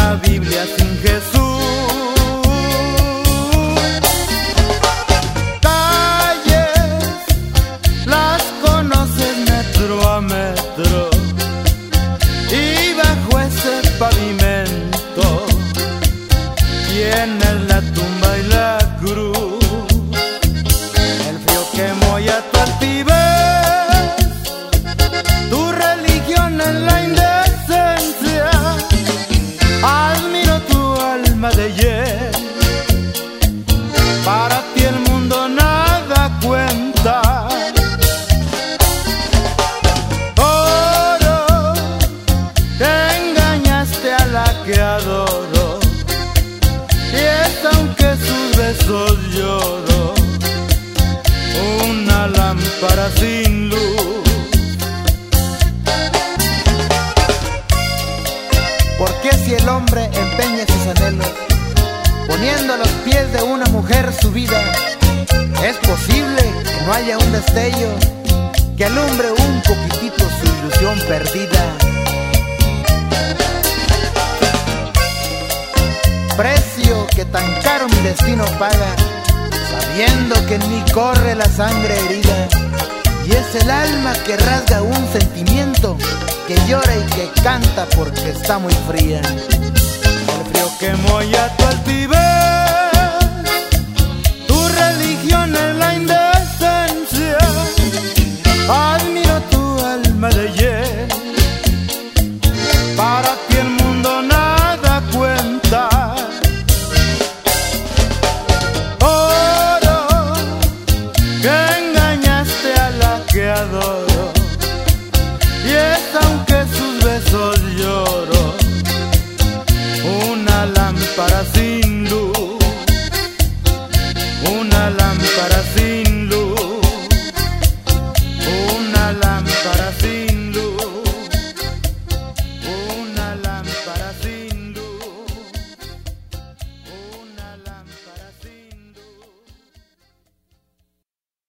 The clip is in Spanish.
la Biblia sin Jesús. Calles, las conoces metro a metro, y bajo ese pavimento tienes la tumba y la cruz. El frío quemó ya tu altivez, tu religión es la indecencia. Admiro tu alma de hiel, para ti el mundo nada cuenta. Oro, te engañaste a la que adoro, y es aunque sus besos lloro, una lámpara sin luz. ¿Por qué si el hombre empeña sus anhelos, poniendo a los pies de una mujer su vida, es posible que no haya un destello que alumbre un poquitito su ilusión perdida? Precio que tan caro mi destino paga, sabiendo que en mí corre la sangre herida, y es el alma que rasga un sentimiento, que llora y que canta porque está muy fría. El frío quemó ya tu altivez,